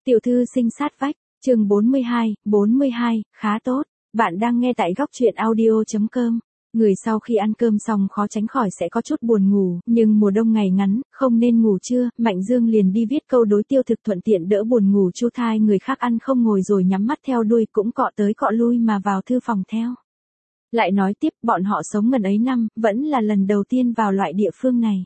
Tiểu thư sinh sát vách, chương 42, khá tốt. Bạn đang nghe tại góc truyện audio.com. Người sau khi ăn cơm xong khó tránh khỏi sẽ có chút buồn ngủ, nhưng mùa đông ngày ngắn, không nên ngủ trưa. Mạnh Dương liền đi viết câu đối tiêu thực thuận tiện đỡ buồn ngủ Chu Thai, người khác ăn không ngồi rồi nhắm mắt theo đuôi cũng cọ tới cọ lui mà vào thư phòng theo. Lại nói tiếp, bọn họ sống ngần ấy năm, vẫn là lần đầu tiên vào loại địa phương này.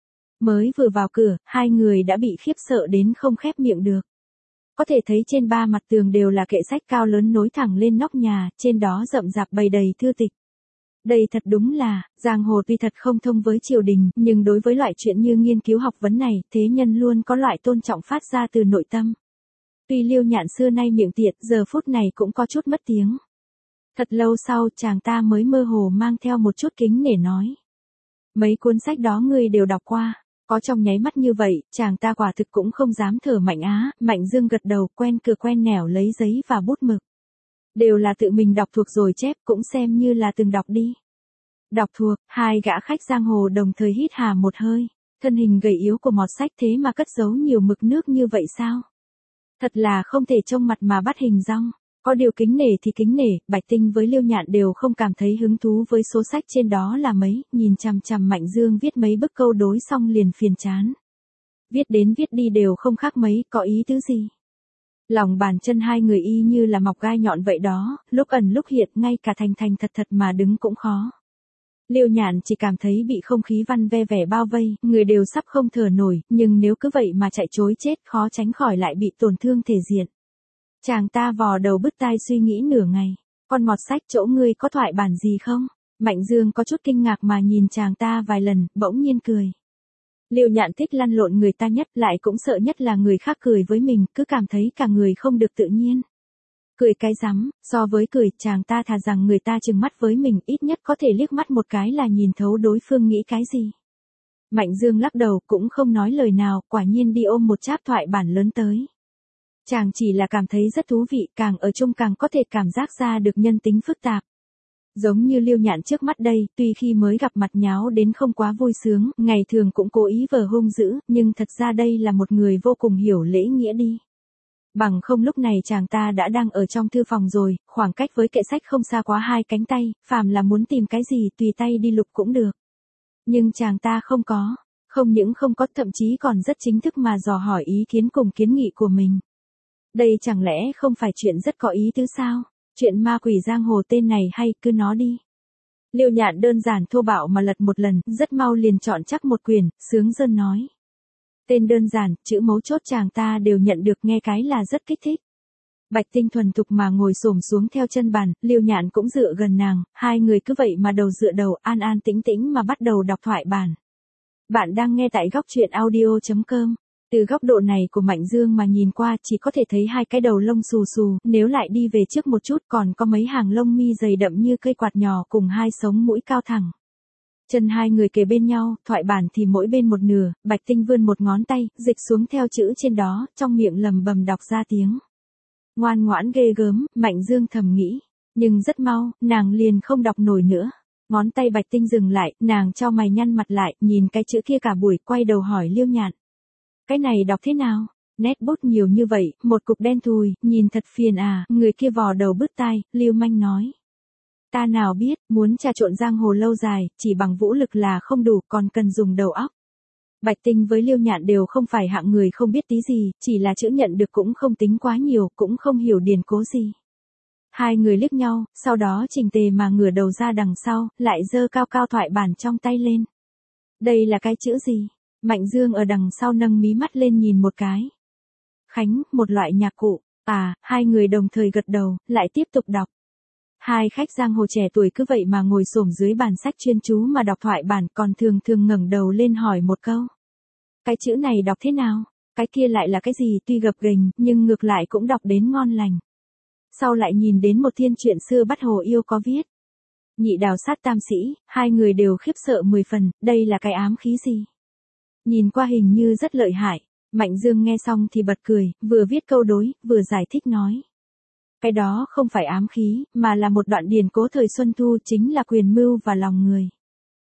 Mới vừa vào cửa, hai người đã bị khiếp sợ đến không khép miệng được. Có thể thấy trên ba mặt tường đều là kệ sách cao lớn nối thẳng lên nóc nhà, trên đó rậm rạp bày đầy thư tịch. Đây thật đúng là, giang hồ tuy thật không thông với triều đình, nhưng đối với loại chuyện như nghiên cứu học vấn này, thế nhân luôn có loại tôn trọng phát ra từ nội tâm. Tuy Liêu Nhạn xưa nay miệng tiện, giờ phút này cũng có chút mất tiếng. Thật lâu sau, chàng ta mới mơ hồ mang theo một chút kính nể nói. Mấy cuốn sách đó ngươi đều đọc qua. Có trong nháy mắt như vậy, chàng ta quả thực cũng không dám thở mạnh á. Mạnh Dương gật đầu, quen cửa quen nẻo lấy giấy và bút mực. Đều là tự mình đọc thuộc rồi chép, cũng xem như là từng đọc đi. Đọc thuộc, hai gã khách giang hồ đồng thời hít hà một hơi. Thân hình gầy yếu của mọt sách thế mà cất giấu nhiều mực nước như vậy sao? Thật là không thể trông mặt mà bắt hình dong. Có điều kính nể thì kính nể, Bạch Tinh với Liêu Nhạn đều không cảm thấy hứng thú với số sách trên đó là mấy, nhìn chằm chằm Mạnh Dương viết mấy bức câu đối xong liền phiền chán. Viết đến viết đi đều không khác mấy, có ý tứ gì. Lòng bàn chân hai người y như là mọc gai nhọn vậy đó, lúc ẩn lúc hiện, ngay cả thành thật mà đứng cũng khó. Liêu Nhạn chỉ cảm thấy bị không khí văn ve vẻ bao vây, người đều sắp không thở nổi, nhưng nếu cứ vậy mà chạy trối chết khó tránh khỏi lại bị tổn thương thể diện. Chàng ta vò đầu bứt tai suy nghĩ nửa ngày. Con mọt sách chỗ ngươi có thoại bản gì không? Mạnh Dương có chút kinh ngạc mà nhìn chàng ta vài lần, bỗng nhiên cười. Liêu Nhạn thích lăn lộn người ta nhất, lại cũng sợ nhất là người khác cười với mình, cứ cảm thấy cả người không được tự nhiên. Cười cái rắm, so với cười, chàng ta thà rằng người ta trừng mắt với mình, ít nhất có thể liếc mắt một cái là nhìn thấu đối phương nghĩ cái gì. Mạnh Dương lắc đầu, cũng không nói lời nào, quả nhiên đi ôm một cháp thoại bản lớn tới. Chàng chỉ là cảm thấy rất thú vị, càng ở chung càng có thể cảm giác ra được nhân tính phức tạp. Giống như Liêu Nhạn trước mắt đây, tuy khi mới gặp mặt nháo đến không quá vui sướng, ngày thường cũng cố ý vờ hung dữ, nhưng thật ra đây là một người vô cùng hiểu lễ nghĩa đi. Bằng không lúc này chàng ta đã đang ở trong thư phòng rồi, khoảng cách với kệ sách không xa quá hai cánh tay, phàm là muốn tìm cái gì tùy tay đi lục cũng được. Nhưng chàng ta không có, không những không có, thậm chí còn rất chính thức mà dò hỏi ý kiến cùng kiến nghị của mình. Đây chẳng lẽ không phải chuyện rất có ý tứ sao? Chuyện ma quỷ giang hồ tên này hay, cứ nó đi. Liêu Nhạn đơn giản thô bạo mà lật một lần, rất mau liền chọn chắc một quyển, sướng rơn nói. Tên đơn giản, chữ mấu chốt chàng ta đều nhận được, nghe cái là rất kích thích. Bạch Tinh thuần thục mà ngồi xổm xuống theo chân bàn, Liêu Nhạn cũng dựa gần nàng, hai người cứ vậy mà đầu dựa đầu, an an tĩnh tĩnh mà bắt đầu đọc thoại bản. Bạn đang nghe tại góc truyện audio.com. Từ góc độ này của Mạnh Dương mà nhìn qua chỉ có thể thấy hai cái đầu lông xù xù, nếu lại đi về trước một chút còn có mấy hàng lông mi dày đậm như cây quạt nhỏ cùng hai sống mũi cao thẳng. Chân hai người kề bên nhau, thoại bản thì mỗi bên một nửa, Bạch Tinh vươn một ngón tay, dịch xuống theo chữ trên đó, trong miệng lầm bầm đọc ra tiếng. Ngoan ngoãn ghê gớm, Mạnh Dương thầm nghĩ, nhưng rất mau, nàng liền không đọc nổi nữa. Ngón tay Bạch Tinh dừng lại, nàng chau mày nhăn mặt lại, nhìn cái chữ kia cả buổi, quay đầu hỏi Liêu Nhạn. Cái này đọc thế nào? Nét bút nhiều như vậy, một cục đen thùi, nhìn thật phiền à, người kia vò đầu bứt tai, Liêu Manh nói. Ta nào biết, muốn trà trộn giang hồ lâu dài, chỉ bằng vũ lực là không đủ, còn cần dùng đầu óc. Bạch Tinh với Liêu Nhạn đều không phải hạng người không biết tí gì, chỉ là chữ nhận được cũng không tính quá nhiều, cũng không hiểu điển cố gì. Hai người liếc nhau, sau đó chỉnh tề mà ngửa đầu ra đằng sau, lại giơ cao cao thoại bản trong tay lên. Đây là cái chữ gì? Mạnh Dương ở đằng sau nâng mí mắt lên nhìn một cái. Khánh, một loại nhạc cụ. À, hai người đồng thời gật đầu, lại tiếp tục đọc. Hai khách giang hồ trẻ tuổi cứ vậy mà ngồi xổm dưới bàn sách chuyên chú mà đọc thoại bản, còn thường ngẩng đầu lên hỏi một câu. Cái chữ này đọc thế nào? Cái kia lại là cái gì? Tuy gập ghềnh, nhưng ngược lại cũng đọc đến ngon lành. Sau lại nhìn đến một thiên truyện xưa bắt hồ yêu có viết. Nhị đào sát tam sĩ, hai người đều khiếp sợ 10 phần, đây là cái ám khí gì? Nhìn qua hình như rất lợi hại. Mạnh Dương nghe xong thì bật cười, vừa viết câu đối, vừa giải thích nói. Cái đó không phải ám khí, mà là một đoạn điển cố thời Xuân Thu, chính là quyền mưu và lòng người.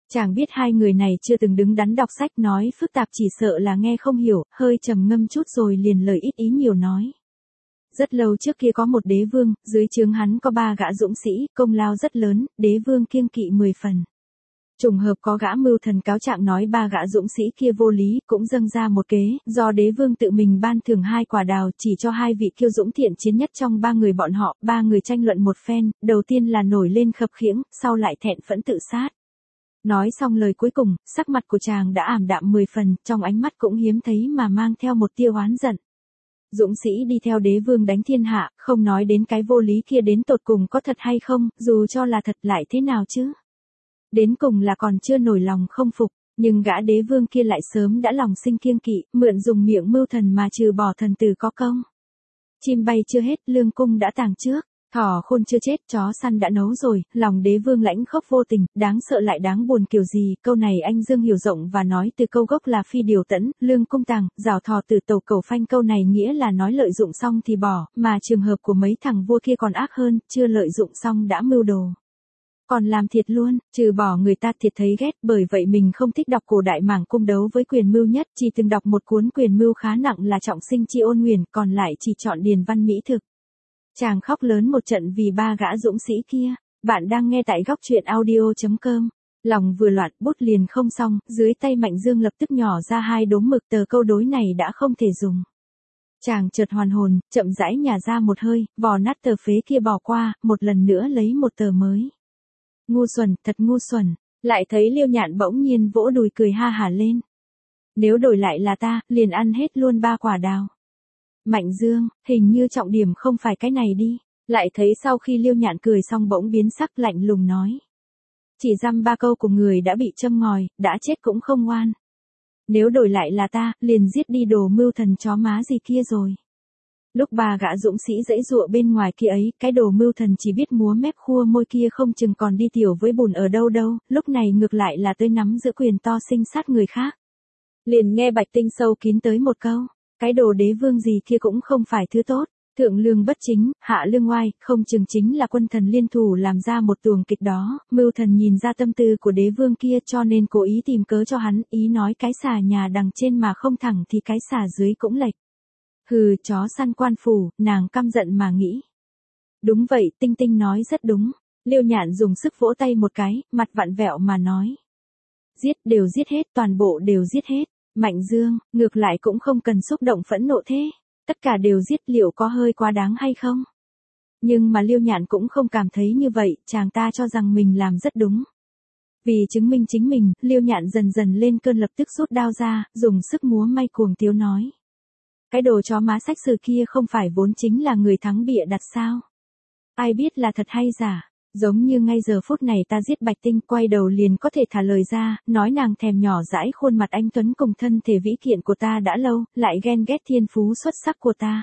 Chàng biết hai người này chưa từng đứng đắn đọc sách, nói phức tạp chỉ sợ là nghe không hiểu, hơi trầm ngâm chút rồi liền lời ít ý nhiều nói. Rất lâu trước kia có một đế vương, dưới trướng hắn có 3 gã dũng sĩ, công lao rất lớn, đế vương kiêng kỵ 10 phần. Trùng hợp có gã mưu thần cáo trạng nói 3 gã dũng sĩ kia vô lý, cũng dâng ra một kế, do đế vương tự mình ban thưởng 2 quả đào chỉ cho 2 vị kiêu dũng thiện chiến nhất trong 3 người bọn họ, 3 người tranh luận một phen, đầu tiên là nổi lên khập khiễng, sau lại thẹn phẫn tự sát. Nói xong lời cuối cùng, sắc mặt của chàng đã ảm đạm 10 phần, trong ánh mắt cũng hiếm thấy mà mang theo một tia oán giận. Dũng sĩ đi theo đế vương đánh thiên hạ, không nói đến cái vô lý kia đến tột cùng có thật hay không, dù cho là thật lại thế nào chứ. Đến cùng là còn chưa nổi lòng không phục, nhưng gã đế vương kia lại sớm đã lòng sinh kiêng kỵ, mượn dùng miệng mưu thần mà trừ bỏ thần tử có công. Chim bay chưa hết, lương cung đã tàng trước. Thỏ khôn chưa chết, chó săn đã nấu rồi, lòng đế vương lãnh khốc vô tình, đáng sợ lại đáng buồn kiểu gì, câu này anh Dương hiểu rộng và nói từ câu gốc là phi điều tẫn, lương cung tàng, rào thò từ tàu cầu phanh, câu này nghĩa là nói lợi dụng xong thì bỏ, mà trường hợp của mấy thằng vua kia còn ác hơn, chưa lợi dụng xong đã mưu đồ. Còn làm thiệt luôn, trừ bỏ người ta thiệt thấy ghét, bởi vậy mình không thích đọc cổ đại mảng cung đấu với quyền mưu nhất, chỉ từng đọc một cuốn quyền mưu khá nặng là Trọng Sinh Chi Ôn Nguyền, còn lại chỉ chọn điền văn mỹ thực. Chàng khóc lớn một trận vì 3 gã dũng sĩ kia. Bạn đang nghe tại góc truyện audio.com. Lòng vừa loạn, bút liền không xong, dưới tay Mạnh Dương lập tức nhỏ ra 2 đốm mực, tờ câu đối này đã không thể dùng. Chàng chợt hoàn hồn, chậm rãi nhả ra một hơi, vò nát tờ phế kia bỏ qua, một lần nữa lấy một tờ mới. Ngu xuẩn, thật ngu xuẩn. Lại thấy Liêu Nhạn bỗng nhiên vỗ đùi cười ha hả lên. Nếu đổi lại là ta, liền ăn hết luôn 3 quả đào. Mạnh Dương, hình như trọng điểm không phải cái này đi. Lại thấy sau khi Liêu Nhạn cười xong bỗng biến sắc lạnh lùng nói. Chỉ dăm 3 câu của người đã bị châm ngòi, đã chết cũng không ngoan. Nếu đổi lại là ta, liền giết đi đồ mưu thần chó má gì kia rồi. Lúc 3 gã dũng sĩ giãy giụa bên ngoài kia ấy, cái đồ mưu thần chỉ biết múa mép khua môi kia không chừng còn đi tiểu với bùn ở đâu đâu, lúc này ngược lại là tới nắm giữ quyền to sinh sát người khác. Liền nghe Bạch Tinh sâu kín tới một câu. Cái đồ đế vương gì kia cũng không phải thứ tốt, thượng lương bất chính, hạ lương oai, không chừng chính là quân thần liên thủ làm ra một tuồng kịch đó, mưu thần nhìn ra tâm tư của đế vương kia cho nên cố ý tìm cớ cho hắn, ý nói cái xà nhà đằng trên mà không thẳng thì cái xà dưới cũng lệch. Hừ, chó săn quan phủ, nàng căm giận mà nghĩ. Đúng vậy, Tinh Tinh nói rất đúng, Liêu Nhạn dùng sức vỗ tay một cái, mặt vặn vẹo mà nói. Giết, đều giết hết, toàn bộ đều giết hết. Mạnh Dương, ngược lại cũng không cần xúc động phẫn nộ thế. Tất cả đều giết liệu có hơi quá đáng hay không? Nhưng mà Liêu Nhạn cũng không cảm thấy như vậy, chàng ta cho rằng mình làm rất đúng. Vì chứng minh chính mình, Liêu Nhạn dần dần lên cơn lập tức rút đao ra, dùng sức múa may cuồng tiếu nói. Cái đồ chó má sách sử kia không phải vốn chính là người thắng bịa đặt sao? Ai biết là thật hay giả? Giống như ngay giờ phút này ta giết Bạch Tinh, quay đầu liền có thể thả lời ra, nói nàng thèm nhỏ dãi khuôn mặt anh tuấn cùng thân thể vĩ kiện của ta đã lâu, lại ghen ghét thiên phú xuất sắc của ta.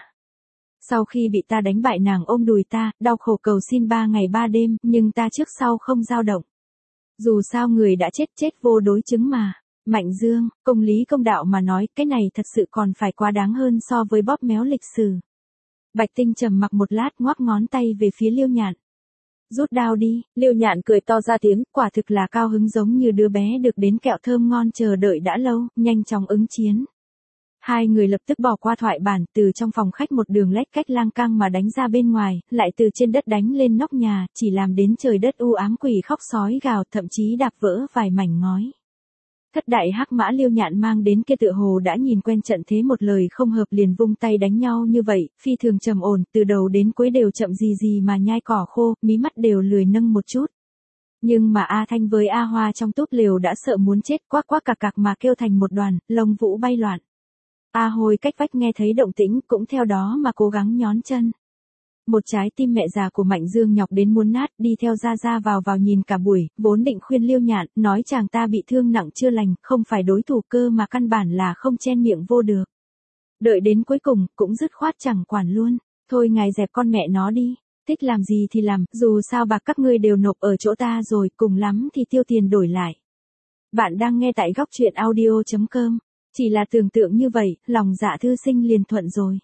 Sau khi bị ta đánh bại nàng ôm đùi ta, đau khổ cầu xin 3 ngày 3 đêm, nhưng ta trước sau không dao động. Dù sao người đã chết chết vô đối chứng mà. Mạnh Dương, công lý công đạo mà nói, cái này thật sự còn phải quá đáng hơn so với bóp méo lịch sử. Bạch Tinh trầm mặc một lát ngoắc ngón tay về phía Liêu Nhạn. Rút đao đi, Liêu Nhạn cười to ra tiếng, quả thực là cao hứng giống như đứa bé được đến kẹo thơm ngon chờ đợi đã lâu, nhanh chóng ứng chiến. Hai người lập tức bỏ qua thoại bản, từ trong phòng khách một đường lách cách lang cang mà đánh ra bên ngoài, lại từ trên đất đánh lên nóc nhà, chỉ làm đến trời đất u ám quỷ khóc sói gào, thậm chí đạp vỡ vài mảnh ngói. Thất đại hắc mã Liêu Nhạn mang đến kia tựa hồ đã nhìn quen trận thế, một lời không hợp liền vung tay đánh nhau như vậy, phi thường trầm ổn, từ đầu đến cuối đều chậm gì gì mà nhai cỏ khô, mí mắt đều lười nâng một chút. Nhưng mà A Thanh với A Hoa trong túp lều đã sợ muốn chết, quắc quắc cạc cạc mà kêu thành một đoàn, lông vũ bay loạn. A Hồi cách vách nghe thấy động tĩnh, cũng theo đó mà cố gắng nhón chân. Một trái tim mẹ già của Mạnh Dương nhọc đến muốn nát, đi theo ra vào nhìn cả buổi, vốn định khuyên Liêu Nhạn, nói chàng ta bị thương nặng chưa lành, không phải đối thủ cơ mà căn bản là không chen miệng vô được. Đợi đến cuối cùng, cũng dứt khoát chẳng quản luôn, thôi ngài dẹp con mẹ nó đi, thích làm gì thì làm, dù sao bạc các ngươi đều nộp ở chỗ ta rồi, cùng lắm thì tiêu tiền đổi lại. Bạn đang nghe tại góc truyện audio.com, chỉ là tưởng tượng như vậy, lòng dạ thư sinh liền thuận rồi.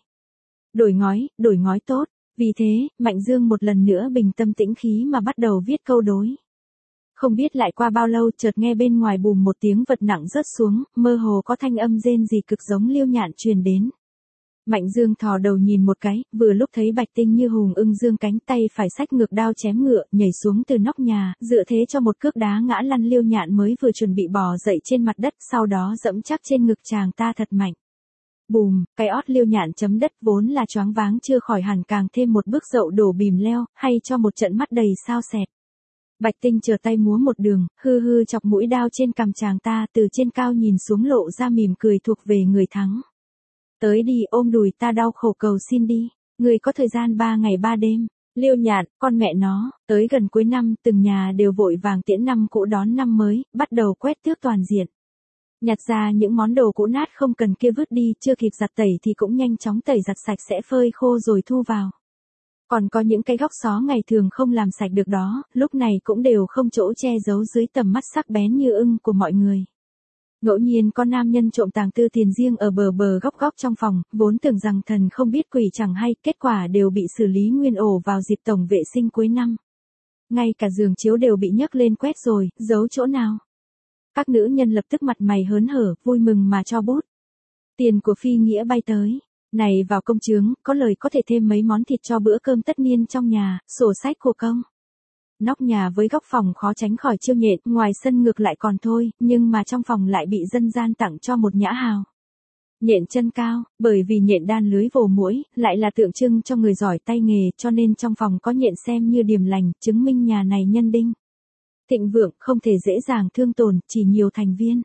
Đổi ngói tốt. Vì thế, Mạnh Dương một lần nữa bình tâm tĩnh khí mà bắt đầu viết câu đối. Không biết lại qua bao lâu chợt nghe bên ngoài bùm một tiếng vật nặng rớt xuống, mơ hồ có thanh âm rên rỉ cực giống Liêu Nhạn truyền đến. Mạnh Dương thò đầu nhìn một cái, vừa lúc thấy Bạch Tinh như hùng ưng dương cánh tay phải xách ngược đao chém ngựa, nhảy xuống từ nóc nhà, dựa thế cho một cước đá ngã lăn Liêu Nhạn mới vừa chuẩn bị bò dậy trên mặt đất, sau đó dẫm chắc trên ngực chàng ta thật mạnh. Bùm, cái ót Liêu Nhạn chấm đất vốn là choáng váng chưa khỏi hẳn càng thêm một bước dậu đổ bìm leo, hay cho một trận mắt đầy sao sẹt. Bạch Tinh chờ tay múa một đường, hư hư chọc mũi đao trên cằm chàng ta, từ trên cao nhìn xuống lộ ra mỉm cười thuộc về người thắng. Tới đi, ôm đùi ta đau khổ cầu xin đi, người có thời gian 3 ngày 3 đêm. Liêu Nhạn, con mẹ nó, tới gần cuối năm, từng nhà đều vội vàng tiễn năm cũ đón năm mới, bắt đầu quét tước toàn diện. Nhặt ra những món đồ cũ nát không cần kia vứt đi, chưa kịp giặt tẩy thì cũng nhanh chóng tẩy giặt sạch sẽ phơi khô rồi thu vào. Còn có những cái góc xó ngày thường không làm sạch được đó, lúc này cũng đều không chỗ che giấu dưới tầm mắt sắc bén như ưng của mọi người. Ngẫu nhiên có nam nhân trộm tàng tư tiền riêng ở bờ góc góc trong phòng, vốn tưởng rằng thần không biết quỷ chẳng hay, kết quả đều bị xử lý nguyên ổ vào dịp tổng vệ sinh cuối năm. Ngay cả giường chiếu đều bị nhấc lên quét rồi, giấu chỗ nào. Các nữ nhân lập tức mặt mày hớn hở, vui mừng mà cho bút. Tiền của phi nghĩa bay tới. Này vào công chướng, có lời có thể thêm mấy món thịt cho bữa cơm tất niên trong nhà, sổ sách của công. Nóc nhà với góc phòng khó tránh khỏi chiêu nhện, ngoài sân ngược lại còn thôi, nhưng mà trong phòng lại bị dân gian tặng cho một nhã hào. Nhện chân cao, bởi vì nhện đan lưới vồ muỗi, lại là tượng trưng cho người giỏi tay nghề, cho nên trong phòng có nhện xem như điềm lành, chứng minh nhà này nhân đinh. Thịnh vượng, không thể dễ dàng thương tổn, chỉ nhiều thành viên.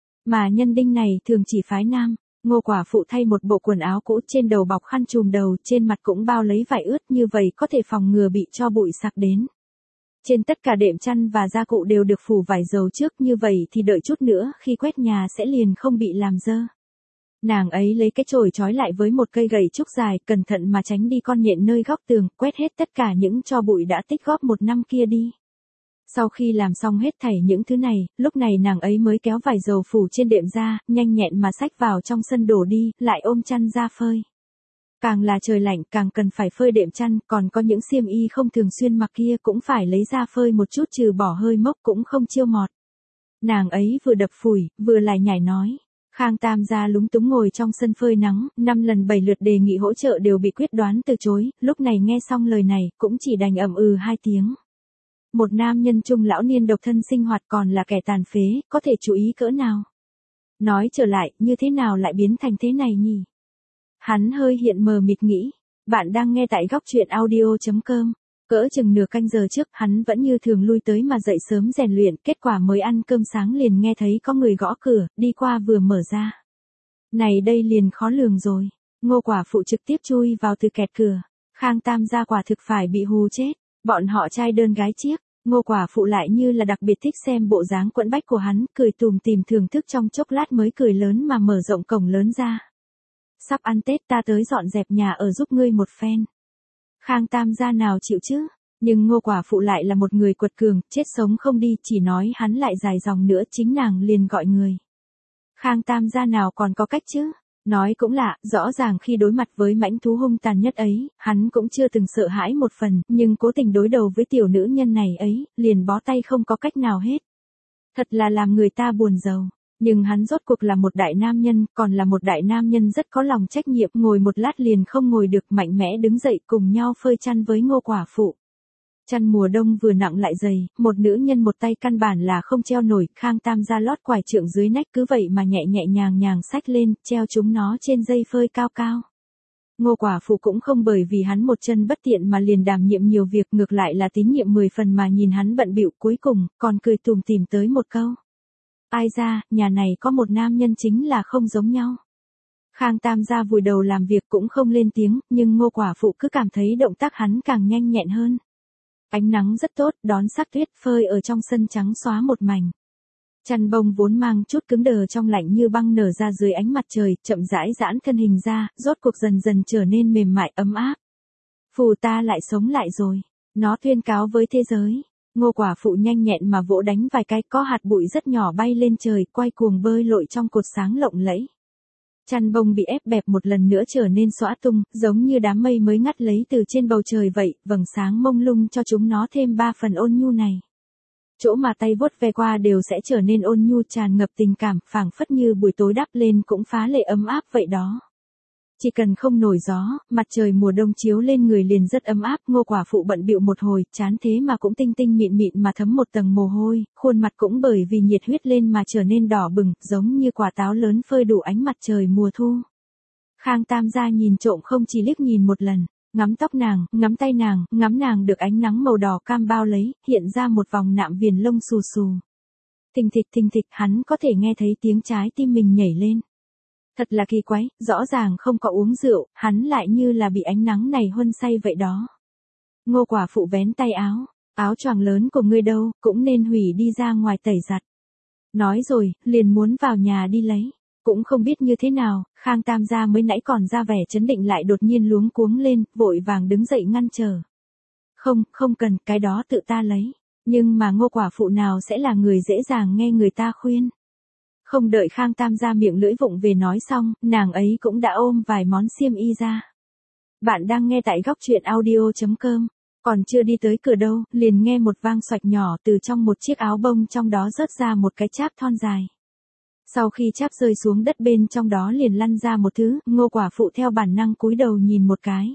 Mà nhân đinh này thường chỉ phái nam. Ngô quả phụ thay một bộ quần áo cũ, trên đầu bọc khăn trùm đầu, trên mặt cũng bao lấy vải ướt, như vậy có thể phòng ngừa bị cho bụi sặc đến. Trên tất cả đệm chăn và gia cụ đều được phủ vải dầu trước, như vậy thì đợi chút nữa khi quét nhà sẽ liền không bị làm dơ. Nàng ấy lấy cái chổi trói lại với một cây gậy trúc dài, cẩn thận mà tránh đi con nhện nơi góc tường, quét hết tất cả những cho bụi đã tích góp một năm kia đi. Sau khi làm xong hết thảy những thứ này, lúc này nàng ấy mới kéo vải dầu phủ trên đệm ra, nhanh nhẹn mà xách vào trong sân đổ đi, lại ôm chăn ra phơi. Càng là trời lạnh càng cần phải phơi đệm chăn, còn có những xiêm y không thường xuyên mặc kia cũng phải lấy ra phơi một chút, trừ bỏ hơi mốc cũng không chiêu mọt. Nàng ấy vừa đập phủi, vừa lại nhảy nói. Khang Tam gia lúng túng ngồi trong sân phơi nắng, 5 lần 7 lượt đề nghị hỗ trợ đều bị quyết đoán từ chối, lúc này nghe xong lời này, cũng chỉ đành ậm ừ 2 tiếng. Một nam nhân trung lão niên độc thân sinh hoạt còn là kẻ tàn phế, có thể chú ý cỡ nào. Nói trở lại, như thế nào lại biến thành thế này nhỉ? Hắn hơi hiện mờ mịt nghĩ. Bạn đang nghe tại góc truyện audio.com. Cỡ chừng nửa canh giờ trước, hắn vẫn như thường lui tới mà dậy sớm rèn luyện, kết quả mới ăn cơm sáng liền nghe thấy có người gõ cửa, đi qua vừa mở ra. Này đây liền khó lường rồi. Ngô quả phụ trực tiếp chui vào từ kẹt cửa. Khang Tam gia quả thực phải bị hù chết. Bọn họ trai đơn gái chiếc. Ngô quả phụ lại như là đặc biệt thích xem bộ dáng quẫn bách của hắn, cười tùm tìm thưởng thức trong chốc lát mới cười lớn mà mở rộng cổng lớn ra. Sắp ăn Tết ta tới dọn dẹp nhà ở giúp ngươi một phen. Khang Tam gia nào chịu chứ, nhưng Ngô quả phụ lại là một người quật cường, chết sống không đi, chỉ nói hắn lại dài dòng nữa chính nàng liền gọi người. Khang Tam gia nào còn có cách chứ, nói cũng lạ, rõ ràng khi đối mặt với mãnh thú hung tàn nhất ấy, hắn cũng chưa từng sợ hãi một phần, nhưng cố tình đối đầu với tiểu nữ nhân này ấy, liền bó tay không có cách nào hết. Thật là làm người ta buồn rầu. Nhưng hắn rốt cuộc là một đại nam nhân, còn là một đại nam nhân rất có lòng trách nhiệm, ngồi một lát liền không ngồi được, mạnh mẽ đứng dậy cùng nhau phơi chăn với Ngô quả phụ. Chăn mùa đông vừa nặng lại dày, một nữ nhân một tay căn bản là không treo nổi, Khang Tam gia lót quải trượng dưới nách cứ vậy mà nhẹ nhàng xách lên, treo chúng nó trên dây phơi cao cao. Ngô quả phụ cũng không bởi vì hắn một chân bất tiện mà liền đảm nhiệm nhiều việc, ngược lại là tín nhiệm 10 phần mà nhìn hắn bận bịu, cuối cùng còn cười tùm tìm tới một câu. Ai ra, nhà này có một nam nhân chính là không giống nhau. Khang Tam gia vùi đầu làm việc cũng không lên tiếng, nhưng Ngô quả phụ cứ cảm thấy động tác hắn càng nhanh nhẹn hơn. Ánh nắng rất tốt, đón sắc tuyết phơi ở trong sân trắng xóa một mảnh. Chăn bông vốn mang chút cứng đờ trong lạnh như băng nở ra dưới ánh mặt trời, chậm rãi giãn thân hình ra, rốt cuộc dần dần trở nên mềm mại ấm áp. Phù ta lại sống lại rồi, nó tuyên cáo với thế giới. Ngô quả phụ nhanh nhẹn mà vỗ đánh vài cái, có hạt bụi rất nhỏ bay lên trời, quay cuồng bơi lội trong cột sáng lộng lẫy. Chăn bông bị ép bẹp một lần nữa trở nên xõa tung, giống như đám mây mới ngắt lấy từ trên bầu trời vậy, vầng sáng mông lung cho chúng nó thêm 3 phần ôn nhu này. chỗ mà tay vuốt ve qua đều sẽ trở nên ôn nhu tràn ngập tình cảm, phảng phất như buổi tối đắp lên cũng phá lệ ấm áp vậy đó. Chỉ cần không nổi gió, mặt trời mùa đông chiếu lên người liền rất ấm áp. Ngô quả phụ bận bịu một hồi, chán thế mà cũng tinh tinh mịn mịn mà thấm một tầng mồ hôi, khuôn mặt cũng bởi vì nhiệt huyết lên mà trở nên đỏ bừng, giống như quả táo lớn phơi đủ ánh mặt trời mùa thu. Khang Tam gia nhìn trộm không chỉ liếc nhìn một lần, ngắm tóc nàng, ngắm tay nàng, ngắm nàng được ánh nắng màu đỏ cam bao lấy, hiện ra một vòng nạm viền lông xù xù. Thình thịch, hắn có thể nghe thấy tiếng trái tim mình nhảy lên. Thật là kỳ quái, rõ ràng không có uống rượu, hắn lại như là bị ánh nắng này huân say vậy đó. Ngô quả phụ vén tay áo choàng lớn của ngươi đâu, cũng nên hủy đi ra ngoài tẩy giặt. Nói rồi, liền muốn vào nhà đi lấy. Cũng không biết như thế nào, Khang Tam gia mới nãy còn ra vẻ trấn định lại đột nhiên luống cuống lên, vội vàng đứng dậy ngăn trở. Không cần, cái đó tự ta lấy. Nhưng mà Ngô quả phụ nào sẽ là người dễ dàng nghe người ta khuyên. Không đợi Khang Tam gia miệng lưỡi vụng về nói xong, nàng ấy cũng đã ôm vài món xiêm y ra. Bạn đang nghe tại góc truyện audio.com. Còn chưa đi tới cửa đâu, liền nghe một vang xoạch nhỏ từ trong một chiếc áo bông trong đó rớt ra một cái cháp thon dài. Sau khi cháp rơi xuống đất bên trong đó liền lăn ra một thứ, Ngô quả phụ theo bản năng cúi đầu nhìn một cái.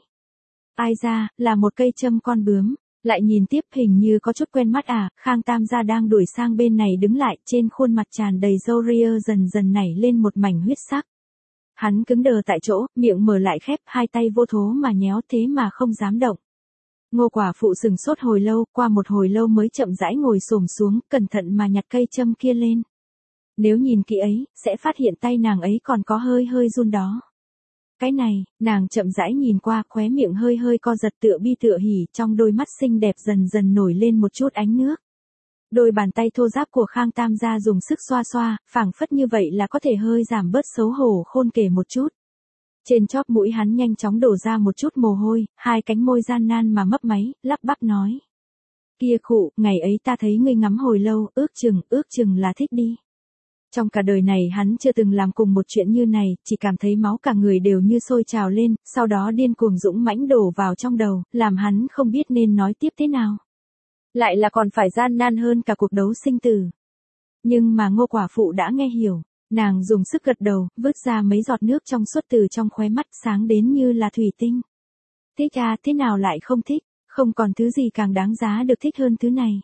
Ai ra, là một cây châm con bướm. Lại nhìn tiếp hình như có chút quen mắt Khang Tam gia đang đuổi sang bên này đứng lại, trên khuôn mặt tràn đầy râu ria dần dần nảy lên một mảnh huyết sắc. Hắn cứng đờ tại chỗ, miệng mở lại khép, hai tay vô thố mà nhéo thế mà không dám động. Ngô quả phụ sừng sốt hồi lâu, qua một hồi lâu mới chậm rãi ngồi xổm xuống, cẩn thận mà nhặt cây châm kia lên. Nếu nhìn kỹ ấy, sẽ phát hiện tay nàng ấy còn có hơi run đó. Cái này, nàng chậm rãi nhìn qua, khóe miệng hơi co giật tựa bi tựa hỉ, trong đôi mắt xinh đẹp dần dần nổi lên một chút ánh nước. Đôi bàn tay thô ráp của Khang Tam gia dùng sức xoa, phảng phất như vậy là có thể hơi giảm bớt xấu hổ khôn kể một chút. Trên chóp mũi hắn nhanh chóng đổ ra một chút mồ hôi, hai cánh môi gian nan mà mấp máy, lắp bắp nói. Kia khụ, ngày ấy ta thấy ngươi ngắm hồi lâu, ước chừng là thích đi. Trong cả đời này hắn chưa từng làm cùng một chuyện như này, chỉ cảm thấy máu cả người đều như sôi trào lên, sau đó điên cuồng dũng mãnh đổ vào trong đầu, làm hắn không biết nên nói tiếp thế nào. Lại là còn phải gian nan hơn cả cuộc đấu sinh tử. Nhưng mà Ngô quả phụ đã nghe hiểu, nàng dùng sức gật đầu, vứt ra mấy giọt nước trong suốt từ trong khóe mắt sáng đến như là thủy tinh. Thích thế nào lại không thích, không còn thứ gì càng đáng giá được thích hơn thứ này.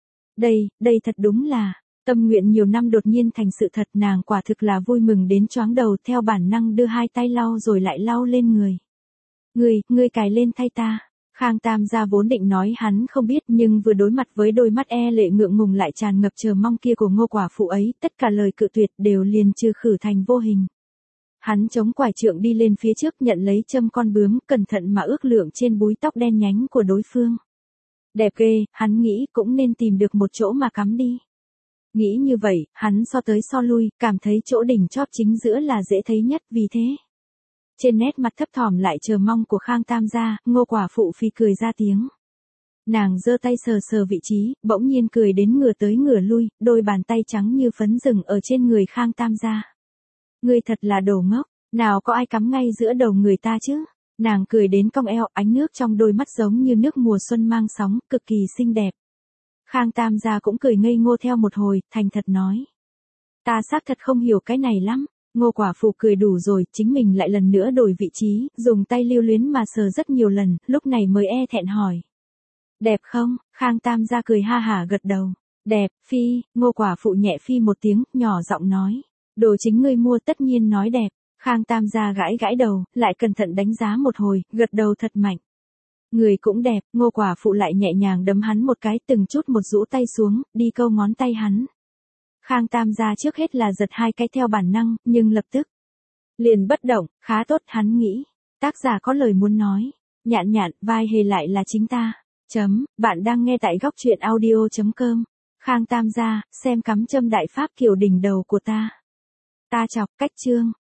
Đây thật đúng là... Tâm nguyện nhiều năm đột nhiên thành sự thật, nàng quả thực là vui mừng đến choáng đầu, theo bản năng đưa hai tay lau rồi lại lau lên người. Ngươi cài lên thay ta. Khang Tam gia vốn định nói hắn không biết, nhưng vừa đối mặt với đôi mắt e lệ ngượng ngùng lại tràn ngập chờ mong kia của Ngô quả phụ ấy, tất cả lời cự tuyệt đều liền trừ khử thành vô hình. Hắn chống quải trượng đi lên phía trước nhận lấy châm con bướm, cẩn thận mà ước lượng trên búi tóc đen nhánh của đối phương. Đẹp ghê, hắn nghĩ cũng nên tìm được một chỗ mà cắm đi. Nghĩ như vậy, hắn so tới so lui, cảm thấy chỗ đỉnh chóp chính giữa là dễ thấy nhất, vì thế. Trên nét mặt thấp thỏm lại chờ mong của Khang Tam gia, Ngô quả phụ phì cười ra tiếng. Nàng giơ tay sờ vị trí, bỗng nhiên cười đến ngửa tới ngửa lui, đôi bàn tay trắng như phấn rừng ở trên người Khang Tam gia. Ngươi thật là đồ ngốc, nào có ai cắm ngay giữa đầu người ta chứ? Nàng cười đến cong eo, ánh nước trong đôi mắt giống như nước mùa xuân mang sóng, cực kỳ xinh đẹp. Khang Tam gia cũng cười ngây ngô theo một hồi, thành thật nói. Ta xác thật không hiểu cái này lắm. Ngô quả phụ cười đủ rồi, chính mình lại lần nữa đổi vị trí, dùng tay lưu luyến mà sờ rất nhiều lần, lúc này mới e thẹn hỏi. Đẹp không? Khang Tam gia cười ha hả gật đầu. Đẹp, phi. Ngô quả phụ nhẹ phi một tiếng, nhỏ giọng nói. Đồ chính ngươi mua tất nhiên nói đẹp. Khang Tam gia gãi đầu, lại cẩn thận đánh giá một hồi, gật đầu thật mạnh. Người cũng đẹp. Ngô quả phụ lại nhẹ nhàng đấm hắn một cái, từng chút một rũ tay xuống, đi câu ngón tay hắn. Khang Tam gia trước hết là giật hai cái theo bản năng, nhưng lập tức liền bất động. Khá tốt, hắn nghĩ. Tác giả có lời muốn nói. Nhạn, vai hề lại là chính ta. Bạn đang nghe tại góc truyện audio.com. Khang Tam gia, xem cắm châm đại pháp kiểu đỉnh đầu của ta. Ta chọc, cách chương.